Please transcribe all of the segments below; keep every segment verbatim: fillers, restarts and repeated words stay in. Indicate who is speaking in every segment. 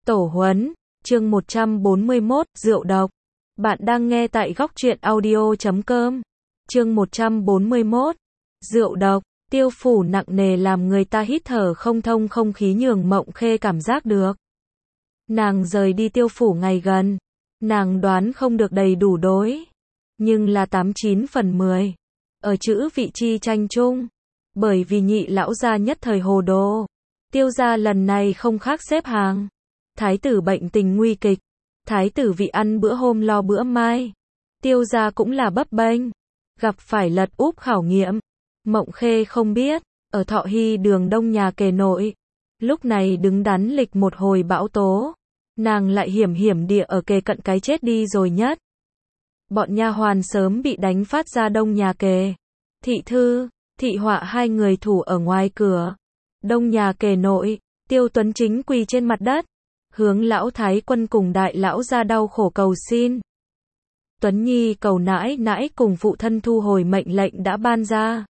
Speaker 1: Tổ huấn, chương một trăm bốn mươi mốt, rượu độc. Bạn đang nghe tại góc truyện audio chấm com. Chương một trăm bốn mươi mốt, rượu độc. Tiêu phủ nặng nề làm người ta hít thở không thông, không khí nhường Mộng Khê cảm giác được. Nàng rời đi tiêu phủ ngày gần, nàng đoán không được đầy đủ đối, nhưng là tám chín phần mười. Ở chữ vị chi tranh chung, bởi vì nhị lão gia nhất thời hồ đồ, tiêu gia lần này không khác xếp hàng. Thái tử bệnh tình nguy kịch, thái tử vị ăn bữa hôm lo bữa mai, tiêu gia cũng là bấp bênh, gặp phải lật úp khảo nghiệm. Mộng Khê không biết, ở Thọ Hy đường đông nhà kề nội, lúc này đứng đắn lịch một hồi bão tố, nàng lại hiểm hiểm địa ở kề cận cái chết đi rồi nhất. Bọn nha hoàn sớm bị đánh phát ra đông nhà kề, thị thư, thị họa hai người thủ ở ngoài cửa. Đông nhà kề nội, Tiêu Tuấn Chính quỳ trên mặt đất, hướng lão thái quân cùng đại lão ra đau khổ cầu xin. Tuấn Nhi cầu nãi nãi cùng phụ thân thu hồi mệnh lệnh đã ban ra.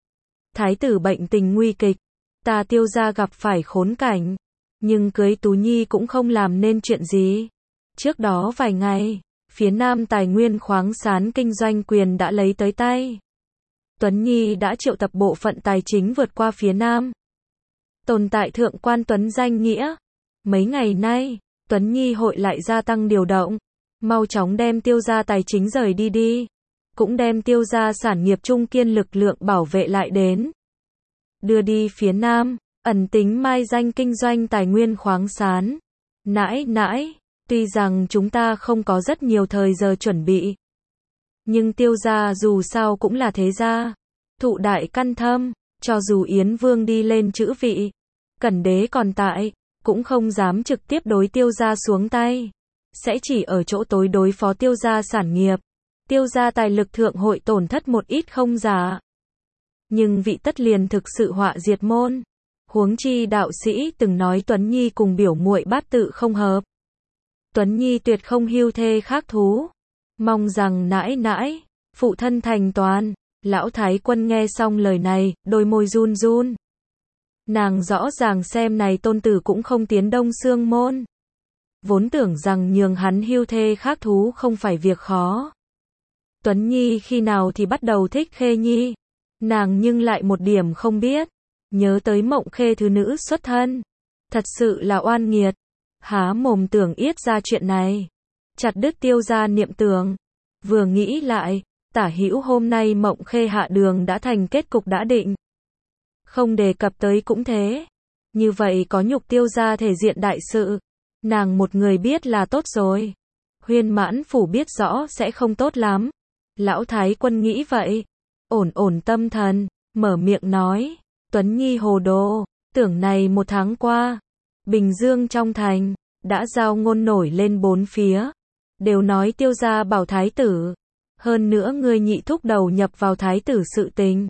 Speaker 1: Thái tử bệnh tình nguy kịch, ta Tiêu gia gặp phải khốn cảnh, nhưng cưới Tú Nhi cũng không làm nên chuyện gì. Trước đó vài ngày, phía Nam tài nguyên khoáng sản kinh doanh quyền đã lấy tới tay. Tuấn Nhi đã triệu tập bộ phận tài chính vượt qua phía Nam. Tồn tại thượng quan Tuấn danh nghĩa. Mấy ngày nay, Tuấn Nhi hội lại gia tăng điều động, mau chóng đem Tiêu gia tài chính rời đi đi, cũng đem Tiêu gia sản nghiệp trung kiên lực lượng bảo vệ lại đến. Đưa đi phía Nam, ẩn tính mai danh kinh doanh tài nguyên khoáng sản. Nãi nãi, tuy rằng chúng ta không có rất nhiều thời giờ chuẩn bị, nhưng Tiêu gia dù sao cũng là thế gia, thụ đại căn thâm, cho dù Yến Vương đi lên chữ vị, Cẩn Đế còn tại, cũng không dám trực tiếp đối Tiêu gia xuống tay, sẽ chỉ ở chỗ tối đối phó Tiêu gia sản nghiệp. Tiêu gia tài lực thượng hội tổn thất một ít không giả, nhưng vị tất liền thực sự họa diệt môn. Huống chi đạo sĩ từng nói Tuấn Nhi cùng biểu muội bát tự không hợp, Tuấn Nhi tuyệt không hưu thê khác thú, mong rằng nãi nãi, phụ thân thành toàn. Lão thái quân nghe xong lời này, đôi môi run run. Nàng rõ ràng xem này tôn tử cũng không tiến Đông Xương môn, vốn tưởng rằng nhường hắn hưu thê khác thú không phải việc khó. Tuấn Nhi khi nào thì bắt đầu thích Khê Nhi, nàng nhưng lại một điểm không biết. Nhớ tới Mộng Khê thứ nữ xuất thân, thật sự là oan nghiệt. Há mồm tưởng yết ra chuyện này, chặt đứt Tiêu gia niệm tưởng. Vừa nghĩ lại, tả hữu hôm nay Mộng Khê hạ đường đã thành kết cục đã định, không đề cập tới cũng thế. Như vậy có nhục Tiêu gia thể diện đại sự, nàng một người biết là tốt rồi. Huyên Mãn phủ biết rõ sẽ không tốt lắm. Lão thái quân nghĩ vậy, ổn ổn tâm thần, mở miệng nói, Tuấn Nhi hồ đồ, tưởng này một tháng qua, Bình Dương trong thành, đã giao ngôn nổi lên bốn phía, đều nói Tiêu gia bảo thái tử, hơn nữa người nhị thúc đầu nhập vào thái tử sự tình.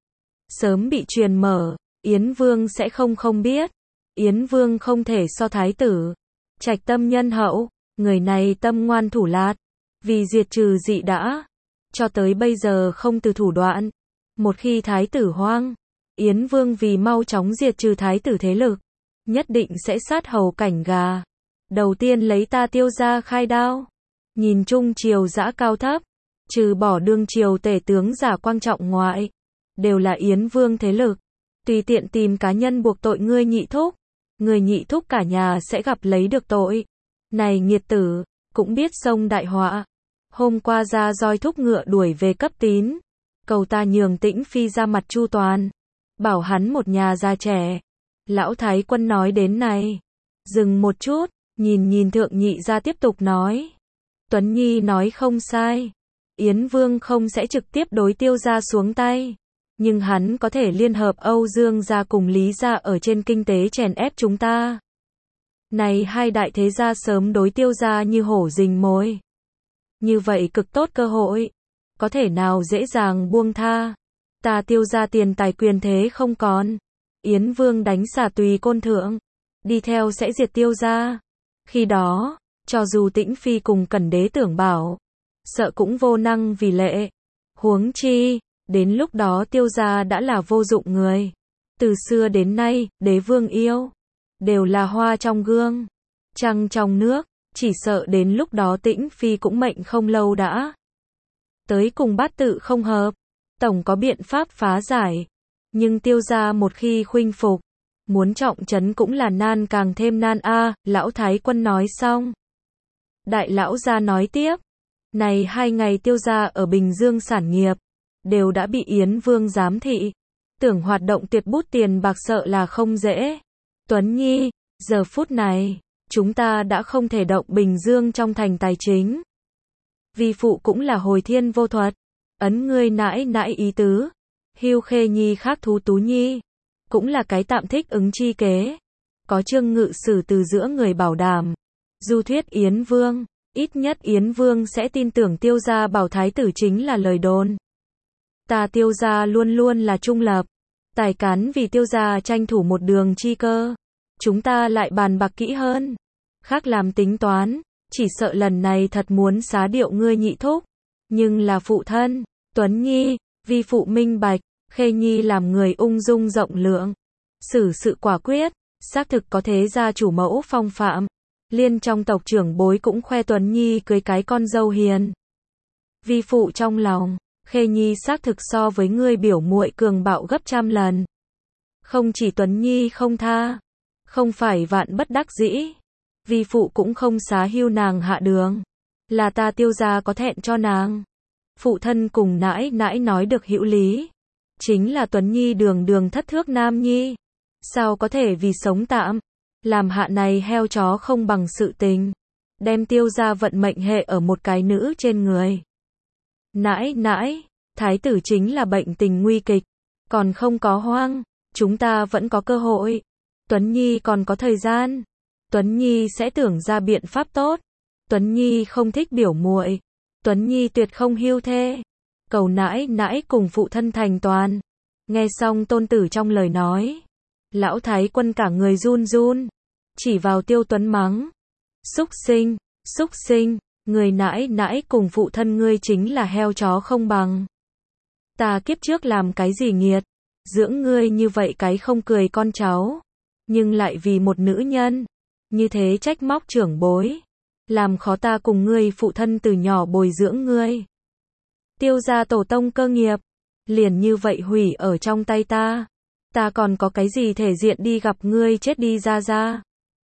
Speaker 1: Sớm bị truyền mở, Yến Vương sẽ không không biết, Yến Vương không thể so thái tử, trạch tâm nhân hậu, người này tâm ngoan thủ lạt, vì diệt trừ dị đã, cho tới bây giờ không từ thủ đoạn. Một khi thái tử hoang, Yến Vương vì mau chóng diệt trừ thái tử thế lực, nhất định sẽ sát hầu cảnh gà. Đầu tiên lấy ta Tiêu gia khai đao. Nhìn chung triều dã cao thấp, trừ bỏ đương triều tể tướng giả quan trọng ngoại, đều là Yến Vương thế lực. Tùy tiện tìm cá nhân buộc tội ngươi nhị thúc, người nhị thúc cả nhà sẽ gặp lấy được tội. Này nghiệt tử, cũng biết xông đại họa. Hôm qua ra roi thúc ngựa đuổi về cấp tín, cầu ta nhường Tĩnh Phi ra mặt chu toàn, bảo hắn một nhà già trẻ. Lão thái quân nói đến này, dừng một chút, nhìn nhìn thượng nhị ra tiếp tục nói, Tuấn Nhi nói không sai, Yến Vương không sẽ trực tiếp đối Tiêu gia xuống tay, nhưng hắn có thể liên hợp Âu Dương gia cùng Lý gia ở trên kinh tế chèn ép chúng ta. Này hai đại thế gia sớm đối Tiêu gia như hổ rình mồi, như vậy cực tốt cơ hội, có thể nào dễ dàng buông tha. Ta Tiêu gia tiền tài quyền thế không còn, Yến Vương đánh xả tùy côn thượng, đi theo sẽ diệt Tiêu gia. Khi đó, cho dù Tĩnh Phi cùng Cẩn Đế tưởng bảo, sợ cũng vô năng vì lệ. Huống chi, đến lúc đó Tiêu gia đã là vô dụng người. Từ xưa đến nay, đế vương yêu, đều là hoa trong gương. Trăng trong nước, chỉ sợ đến lúc đó Tĩnh Phi cũng mệnh không lâu đã. Tới cùng bát tự không hợp, tổng có biện pháp phá giải. Nhưng Tiêu gia một khi khuynh phục, muốn trọng trấn cũng là nan càng thêm nan a. Lão Thái Quân nói xong. Đại lão gia nói tiếp. Này hai ngày Tiêu gia ở Bình Dương sản nghiệp, đều đã bị Yến Vương giám thị. Tưởng hoạt động tuyệt bút tiền bạc sợ là không dễ. Tuấn Nhi, giờ phút này, chúng ta đã không thể động Bình Dương trong thành tài chính. Vi phụ cũng là hồi thiên vô thuật. Ấn ngươi nãi nãi ý tứ. Hưu Khê Nhi khác thú Tú Nhi. Cũng là cái tạm thích ứng chi kế. Có Trương Ngự Sử từ giữa người bảo đảm. Du thuyết Yến Vương. Ít nhất Yến Vương sẽ tin tưởng Tiêu gia bảo thái tử chính là lời đồn. Ta Tiêu gia luôn luôn là trung lập. Tài cán vì Tiêu gia tranh thủ một đường chi cơ. Chúng ta lại bàn bạc kỹ hơn. Khác làm tính toán. Chỉ sợ lần này thật muốn xá điệu ngươi nhị thúc. Nhưng là phụ thân. Tuấn Nhi, vi phụ minh bạch. Khê Nhi làm người ung dung rộng lượng. Xử sự quả quyết. Xác thực có thế gia chủ mẫu phong phạm. Liên trong tộc trưởng bối cũng khoe Tuấn Nhi cưới cái con dâu hiền. Vi phụ trong lòng. Khê Nhi xác thực so với ngươi biểu muội cường bạo gấp trăm lần. Không chỉ Tuấn Nhi không tha. Không phải vạn bất đắc dĩ. Vi phụ cũng không xá hưu nàng hạ đường. Là ta Tiêu gia có thẹn cho nàng. Phụ thân cùng nãi nãi nói được hữu lý. Chính là Tuấn Nhi đường đường thất thước nam nhi. Sao có thể vì sống tạm. Làm hạ này heo chó không bằng sự tình. Đem Tiêu gia vận mệnh hệ ở một cái nữ trên người. Nãi nãi, thái tử chính là bệnh tình nguy kịch. Còn không có hoang. Chúng ta vẫn có cơ hội. Tuấn Nhi còn có thời gian. Tuấn Nhi sẽ tưởng ra biện pháp tốt. Tuấn Nhi không thích biểu muội. Tuấn Nhi tuyệt không hưu thê. Cầu nãi nãi cùng phụ thân thành toàn. Nghe xong tôn tử trong lời nói. Lão Thái Quân cả người run run. Chỉ vào Tiêu Tuấn mắng. Xúc sinh, xúc sinh. Người nãi nãi cùng phụ thân ngươi chính là heo chó không bằng. Ta kiếp trước làm cái gì nghiệt. Dưỡng ngươi như vậy cái không cười con cháu. Nhưng lại vì một nữ nhân. Như thế trách móc trưởng bối. Làm khó ta cùng ngươi phụ thân từ nhỏ bồi dưỡng ngươi. Tiêu gia tổ tông cơ nghiệp. Liền như vậy hủy ở trong tay ta. Ta còn có cái gì thể diện đi gặp ngươi chết đi ra ra.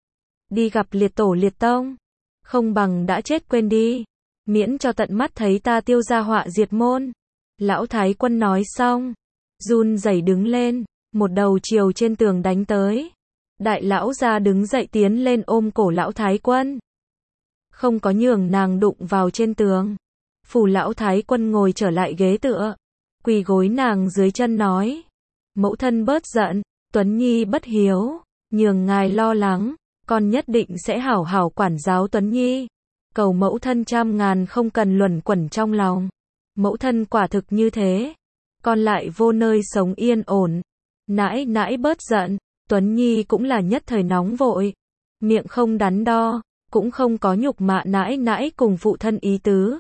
Speaker 1: Đi gặp liệt tổ liệt tông. Không bằng đã chết quên đi. Miễn cho tận mắt thấy ta Tiêu gia họa diệt môn. Lão Thái Quân nói xong. Run rẩy đứng lên. Một đầu chiều trên tường đánh tới. Đại lão gia đứng dậy tiến lên ôm cổ lão Thái Quân. Không có nhường nàng đụng vào trên tường. Phủ lão Thái Quân ngồi trở lại ghế tựa. Quỳ gối nàng dưới chân nói. Mẫu thân bớt giận. Tuấn Nhi bất hiếu. Nhường ngài lo lắng. Con nhất định sẽ hảo hảo quản giáo Tuấn Nhi. Cầu mẫu thân trăm ngàn không cần luẩn quẩn trong lòng. Mẫu thân quả thực như thế. Con lại vô nơi sống yên ổn. Nãi nãi bớt giận. Tuấn Nhi cũng là nhất thời nóng vội. Miệng không đắn đo. Cũng không có nhục mạ nãi nãi cùng phụ thân ý tứ.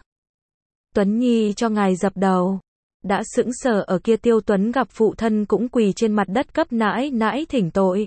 Speaker 1: Tuấn Nhi cho ngài dập đầu. Đã sững sờ ở kia Tiêu Tuấn gặp phụ thân cũng quỳ trên mặt đất cấp nãi nãi thỉnh tội.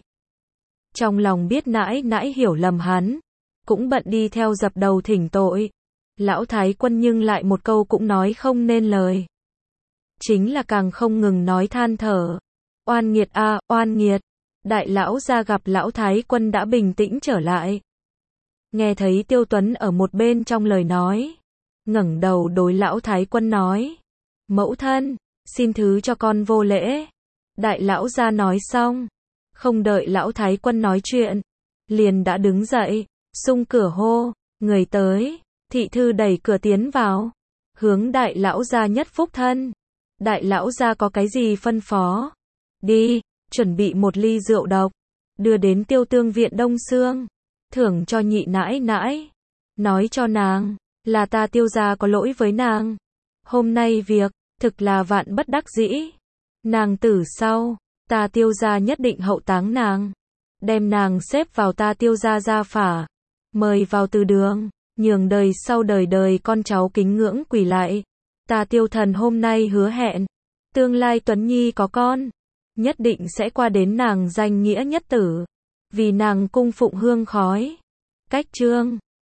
Speaker 1: Trong lòng biết nãi nãi hiểu lầm hắn. Cũng bận đi theo dập đầu thỉnh tội. Lão Thái Quân nhưng lại một câu cũng nói không nên lời. Chính là càng không ngừng nói than thở. Oan nghiệt a, à, oan nghiệt. Đại lão ra gặp Lão Thái Quân đã bình tĩnh trở lại. Nghe thấy Tiêu Tuấn ở một bên trong lời nói. Ngẩng đầu đối Lão Thái Quân nói. Mẫu thân, xin thứ cho con vô lễ. Đại lão ra nói xong. Không đợi Lão Thái Quân nói chuyện. Liền đã đứng dậy, xung cửa hô, người tới. Thị thư đẩy cửa tiến vào. Hướng đại lão gia nhất phúc thân. Đại lão gia có cái gì phân phó? Đi, chuẩn bị một ly rượu độc. Đưa đến Tiêu Tương viện Đông Xương. Thưởng cho nhị nãi nãi. Nói cho nàng, là ta Tiêu gia có lỗi với nàng. Hôm nay việc, thực là vạn bất đắc dĩ. Nàng tử sau, ta Tiêu gia nhất định hậu táng nàng. Đem nàng xếp vào ta Tiêu gia gia phả. Mời vào từ đường. Nhường đời sau đời đời con cháu kính ngưỡng quỳ lại. Ta Tiêu thần hôm nay hứa hẹn. Tương lai Tuấn Nhi có con. Nhất định sẽ qua đến nàng danh nghĩa nhất tử. Vì nàng cung phụng hương khói. cách chương